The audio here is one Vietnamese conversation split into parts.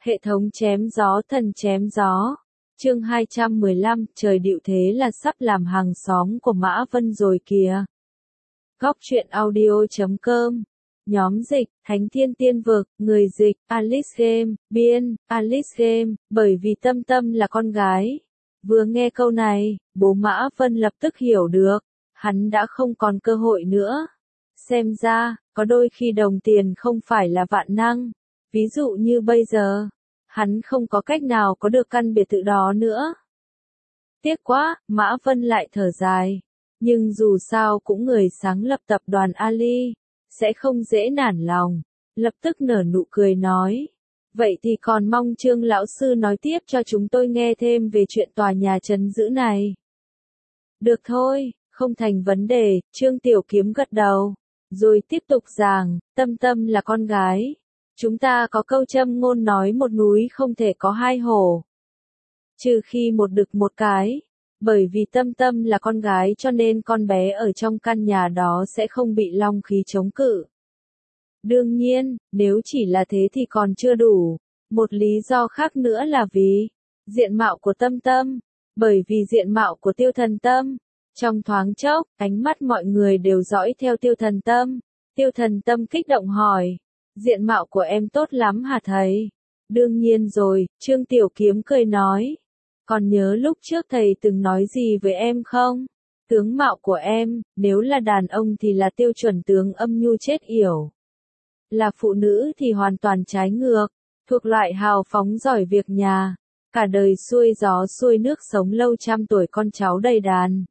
Hệ thống chém gió thần chém gió. Chương 215, trời điệu thế là sắp làm hàng xóm của Mã Vân rồi kìa. Góc truyện audio.com. Nhóm dịch, Thánh Thiên Tiên Vực, người dịch, Alice Game, biên, Alice Game, bởi vì Tâm Tâm là con gái. Vừa nghe câu này, bố Mã Vân lập tức hiểu được, hắn đã không còn cơ hội nữa. Xem ra, có đôi khi đồng tiền không phải là vạn năng. Ví dụ như bây giờ, hắn không có cách nào có được căn biệt thự đó nữa. Tiếc quá, Mã Vân lại thở dài. Nhưng dù sao cũng người sáng lập tập đoàn Ali, sẽ không dễ nản lòng. Lập tức nở nụ cười nói. Vậy thì còn mong Trương lão sư nói tiếp cho chúng tôi nghe thêm về chuyện tòa nhà trấn giữ này. Được thôi, không thành vấn đề, Trương Tiểu Kiếm gật đầu. Rồi tiếp tục giảng, Tâm Tâm là con gái. Chúng ta có câu châm ngôn nói một núi không thể có hai hổ. Trừ khi một đực một cái. Bởi vì Tâm Tâm là con gái cho nên con bé ở trong căn nhà đó sẽ không bị long khí chống cự. Đương nhiên, nếu chỉ là thế thì còn chưa đủ. Một lý do khác nữa là vì diện mạo của Tâm Tâm. Bởi vì diện mạo của Tiêu Thần Tâm. Trong thoáng chốc, ánh mắt mọi người đều dõi theo Tiêu Thần Tâm. Tiêu Thần Tâm kích động hỏi. Diện mạo của em tốt lắm hả thầy? Đương nhiên rồi, Trương Tiểu Kiếm cười nói. Còn nhớ lúc trước thầy từng nói gì với em không? Tướng mạo của em, nếu là đàn ông thì là tiêu chuẩn tướng âm nhu chết yểu. Là phụ nữ thì hoàn toàn trái ngược, thuộc loại hào phóng giỏi việc nhà. Cả đời xuôi gió xuôi nước sống lâu trăm tuổi con cháu đầy đàn.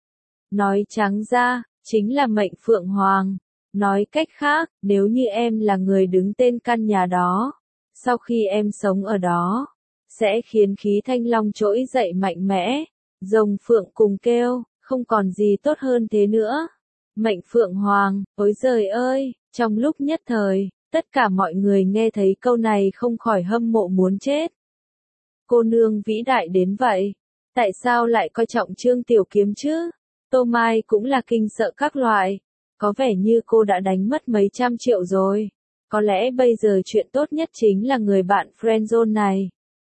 Nói trắng ra, chính là mệnh phượng hoàng. Nói cách khác, nếu như em là người đứng tên căn nhà đó, sau khi em sống ở đó, sẽ khiến khí thanh long trỗi dậy mạnh mẽ, rồng phượng cùng kêu, không còn gì tốt hơn thế nữa. Mệnh phượng hoàng, ôi giời ơi, trong lúc nhất thời, tất cả mọi người nghe thấy câu này không khỏi hâm mộ muốn chết. Cô nương vĩ đại đến vậy, tại sao lại coi trọng Trương Tiểu Kiếm chứ? Tô Mai cũng là kinh sợ các loại. Có vẻ như cô đã đánh mất mấy trăm triệu rồi. Có lẽ bây giờ chuyện tốt nhất chính là người bạn friendzone này.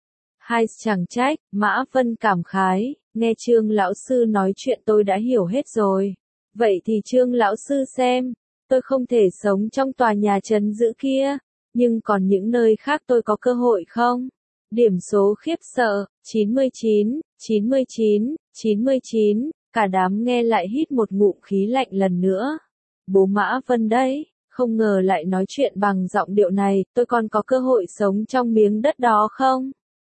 Hay chẳng trách, Mã Vân cảm khái, nghe Trương lão sư nói chuyện tôi đã hiểu hết rồi. Vậy thì Trương lão sư xem, tôi không thể sống trong tòa nhà trấn giữ kia, nhưng còn những nơi khác tôi có cơ hội không? Điểm số khiếp sợ, 99, 99, 99, cả đám nghe lại hít một ngụm khí lạnh lần nữa. Bố Mã Vân đấy, không ngờ lại nói chuyện bằng giọng điệu này, tôi còn có cơ hội sống trong miếng đất đó không?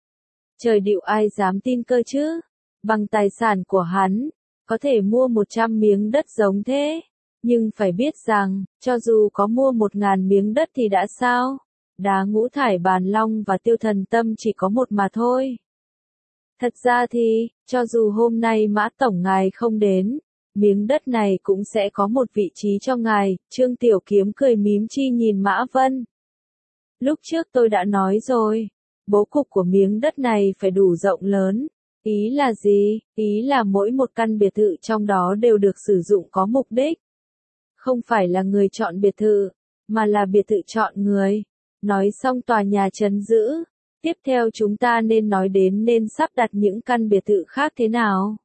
Trời điệu ai dám tin cơ chứ? Bằng tài sản của hắn, có thể mua 100 miếng đất giống thế. Nhưng phải biết rằng, cho dù có mua 1000 miếng đất thì đã sao? Đá ngũ thải bàn long và Tiêu Thần Tâm chỉ có một mà thôi. Thật ra thì, cho dù hôm nay Mã Tổng ngài không đến, miếng đất này cũng sẽ có một vị trí cho ngài. Trương Tiểu Kiếm cười mím chi nhìn Mã Vân. Lúc trước tôi đã nói rồi, bố cục của miếng đất này phải đủ rộng lớn. Ý là gì? Ý là mỗi một căn biệt thự trong đó đều được sử dụng có mục đích. Không phải là người chọn biệt thự, mà là biệt thự chọn người. Nói xong tòa nhà trấn giữ. Tiếp theo chúng ta nên sắp đặt những căn biệt thự khác thế nào?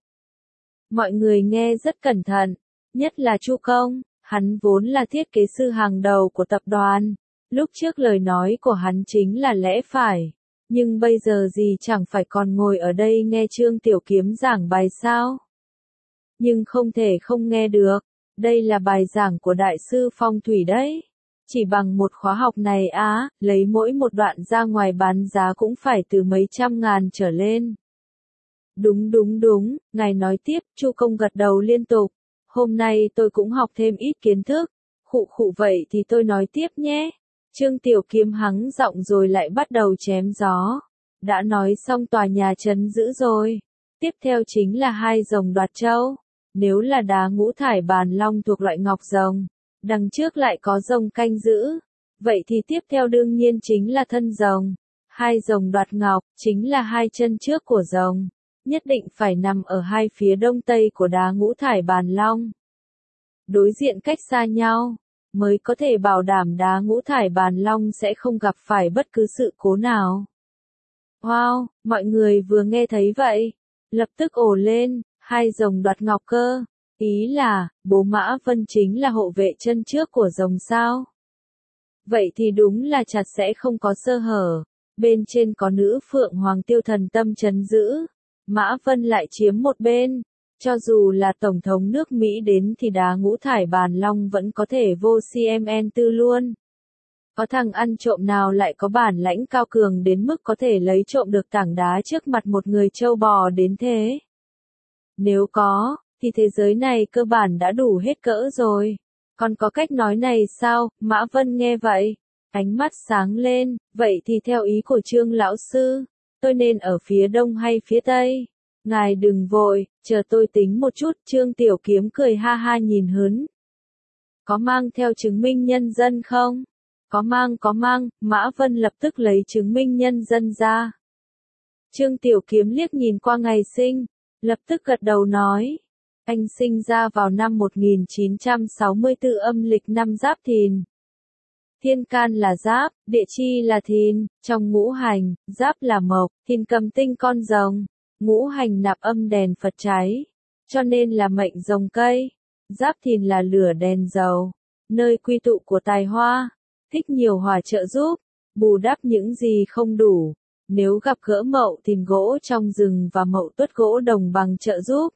Mọi người nghe rất cẩn thận, nhất là Chu Công, hắn vốn là thiết kế sư hàng đầu của tập đoàn. Lúc trước lời nói của hắn chính là lẽ phải, nhưng bây giờ gì chẳng phải còn ngồi ở đây nghe Trương Tiểu Kiếm giảng bài sao? Nhưng không thể không nghe được, đây là bài giảng của đại sư phong thủy đấy. Chỉ bằng một khóa học này lấy mỗi một đoạn ra ngoài bán giá cũng phải từ mấy trăm ngàn trở lên. Đúng, ngài nói tiếp, Chu Công gật đầu liên tục. Hôm nay tôi cũng học thêm ít kiến thức. Khụ vậy thì tôi nói tiếp nhé. Trương Tiểu Kiếm hắng giọng rồi lại bắt đầu chém gió. Đã nói xong tòa nhà trấn giữ rồi. Tiếp theo chính là 2 rồng đoạt châu. Nếu là đá ngũ thải bàn long thuộc loại ngọc rồng, đằng trước lại có rồng canh giữ. Vậy thì tiếp theo đương nhiên chính là thân rồng. 2 rồng đoạt ngọc, chính là 2 chân trước của rồng. Nhất định phải nằm ở 2 phía đông tây của đá ngũ thải bàn long. Đối diện cách xa nhau, mới có thể bảo đảm đá ngũ thải bàn long sẽ không gặp phải bất cứ sự cố nào. Wow, mọi người vừa nghe thấy vậy, lập tức ồ lên, hai rồng đoạt ngọc cơ. Ý là, bố Mã Vân chính là hộ vệ chân trước của rồng sao? Vậy thì đúng là chặt sẽ không có sơ hở. Bên trên có nữ phượng hoàng Tiêu Thần Tâm trấn giữ. Mã Vân lại chiếm một bên. Cho dù là Tổng thống nước Mỹ đến thì đá ngũ thải bàn long vẫn có thể vô CMN tư luôn. Có thằng ăn trộm nào lại có bản lãnh cao cường đến mức có thể lấy trộm được tảng đá trước mặt một người trâu bò đến thế? Nếu có, thì thế giới này cơ bản đã đủ hết cỡ rồi. Còn có cách nói này sao? Mã Vân nghe vậy, ánh mắt sáng lên, vậy thì theo ý của Trương lão sư, tôi nên ở phía đông hay phía tây? Ngài đừng vội, chờ tôi tính một chút. Trương Tiểu Kiếm cười ha ha nhìn hớn. Có mang theo chứng minh nhân dân không? Có mang, Mã Vân lập tức lấy chứng minh nhân dân ra. Trương Tiểu Kiếm liếc nhìn qua ngày sinh, lập tức gật đầu nói. Anh sinh ra vào năm 1964 âm lịch năm Giáp Thìn. Thiên can là Giáp, địa chi là Thìn, trong ngũ hành, Giáp là Mộc, Thìn cầm tinh con rồng, ngũ hành nạp âm đèn Phật cháy, cho nên là mệnh rồng cây. Giáp Thìn là lửa đèn dầu, nơi quy tụ của tài hoa, thích nhiều hỏa trợ giúp, bù đắp những gì không đủ. Nếu gặp gỡ Mậu Thìn gỗ trong rừng và Mậu Tuất gỗ đồng bằng trợ giúp,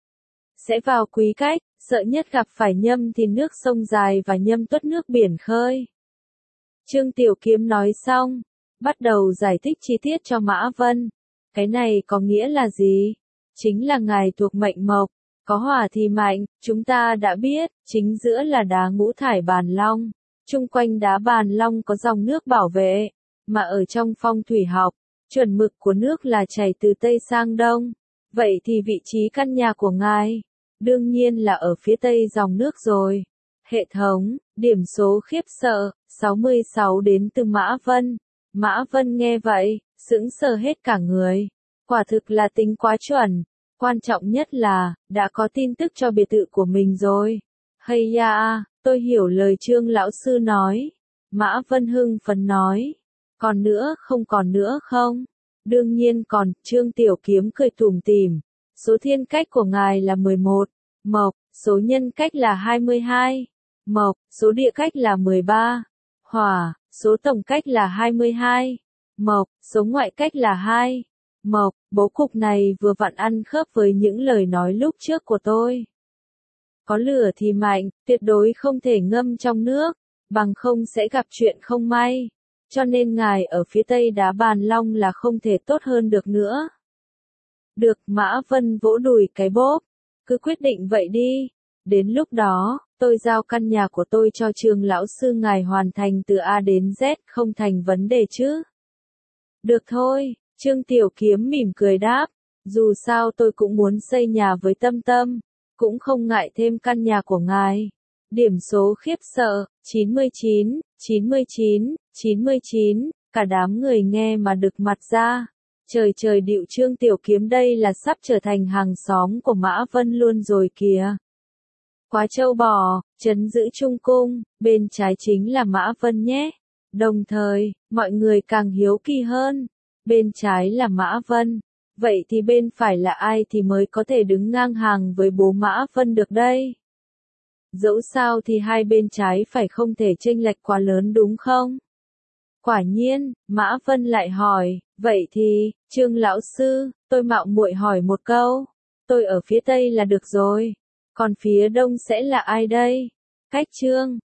sẽ vào quý cách. Sợ nhất gặp phải Nhâm Thìn nước sông dài và Nhâm Tuất nước biển khơi. Trương Tiểu Kiếm nói xong, bắt đầu giải thích chi tiết cho Mã Vân. Cái này có nghĩa là gì? Chính là ngài thuộc mệnh mộc, có hỏa thì mạnh, chúng ta đã biết, chính giữa là đá ngũ thải bàn long, chung quanh đá bàn long có dòng nước bảo vệ, mà ở trong phong thủy học, chuẩn mực của nước là chảy từ Tây sang Đông. Vậy thì vị trí căn nhà của ngài, đương nhiên là ở phía Tây dòng nước rồi. Hệ thống, điểm số khiếp sợ, 66 đến từ Mã Vân. Mã Vân nghe vậy, sững sờ hết cả người. Quả thực là tính quá chuẩn. Quan trọng nhất là, đã có tin tức cho biệt thự của mình rồi. Hay ya, tôi hiểu lời Trương lão sư nói. Mã Vân hưng phấn nói. Còn nữa không? Đương nhiên còn, Trương Tiểu Kiếm cười tủm tỉm. Số thiên cách của ngài là 11, mộc, số nhân cách là 22, mộc, số địa cách là 13, hỏa, số tổng cách là 22, mộc, số ngoại cách là 2, mộc. Bố cục này vừa vặn ăn khớp với những lời nói lúc trước của tôi. Có lửa thì mạnh, tuyệt đối không thể ngâm trong nước, bằng không sẽ gặp chuyện không may. Cho nên ngài ở phía Tây đá bàn long là không thể tốt hơn được nữa. Được, Mã Vân vỗ đùi cái bốp. Cứ quyết định vậy đi. Đến lúc đó, tôi giao căn nhà của tôi cho Trương lão sư ngài hoàn thành từ A đến Z, không thành vấn đề chứ? Được thôi, Trương Tiểu Kiếm mỉm cười đáp. Dù sao tôi cũng muốn xây nhà với Tâm Tâm, cũng không ngại thêm căn nhà của ngài. Điểm số khiếp sợ, 99, 99, 99, cả đám người nghe mà đực mặt ra. Trời điệu, Trương Tiểu Kiếm đây là sắp trở thành hàng xóm của Mã Vân luôn rồi kìa. Quá trâu bò, trấn giữ Trung Cung, bên trái chính là Mã Vân nhé. Đồng thời, mọi người càng hiếu kỳ hơn. Bên trái là Mã Vân. Vậy thì bên phải là ai thì mới có thể đứng ngang hàng với bố Mã Vân được đây? Dẫu sao thì hai bên trái phải không thể chênh lệch quá lớn đúng không? Quả nhiên, Mã Vân lại hỏi, vậy thì, Trương lão sư, tôi mạo muội hỏi một câu. Tôi ở phía Tây là được rồi. Còn phía Đông sẽ là ai đây? Cách Trương,